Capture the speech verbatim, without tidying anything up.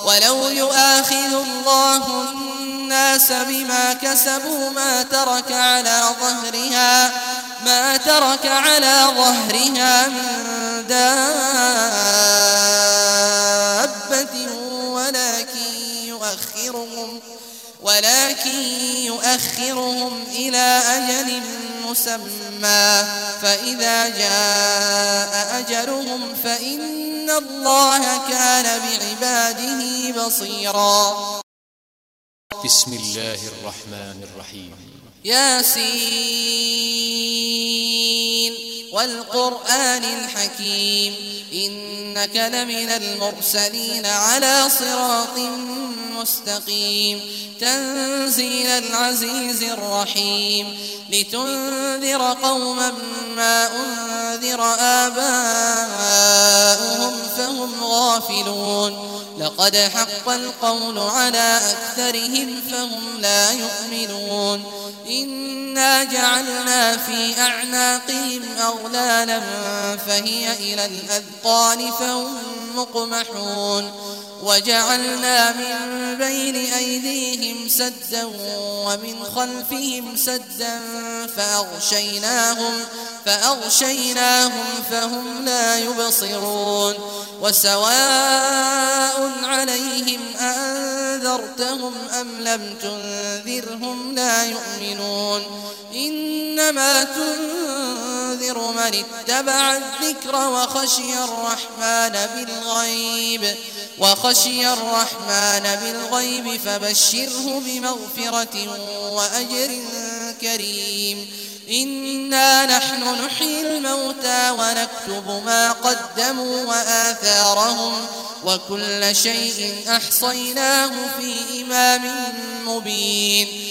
ولو يؤاخذ الله الناس بما كسبوا ما ترك على ظهرها ما ترك على ظهرها من دابة ولكن يؤخرهم ولكن يؤخرهم إلى أجل مسمى فإذا جاء أجلهم فإن الله كان بعباده بصيرا. بسم الله الرحمن الرحيم. ياسين والقرآن الحكيم إنك لمن المرسلين على صراط مستقيم تنزيل العزيز الرحيم لتنذر قوما ما أنذر آباؤهم فهم غافلون لقد حق القول على أكثرهم فهم لا يؤمنون إنا جعلنا في أعناقهم أغلالا فهي إلى الأذقان فهم مقمحون وجعلنا من بين أيديهم سدا ومن خلفهم سدا فأغشيناهم فأغشيناهم فهم لا يبصرون وسواء عليهم أنذرتهم أم لم تنذرهم لا يؤمنون إنما تنذر من اتبع الذكر وخشي الرحمن بالغيب وخشي الرحمن بالغيب فبشره بمغفرة وأجر كريم. إنا نحن نحيي الموتى ونكتب ما قدموا وآثارهم وكل شيء أحصيناه في إمام مبين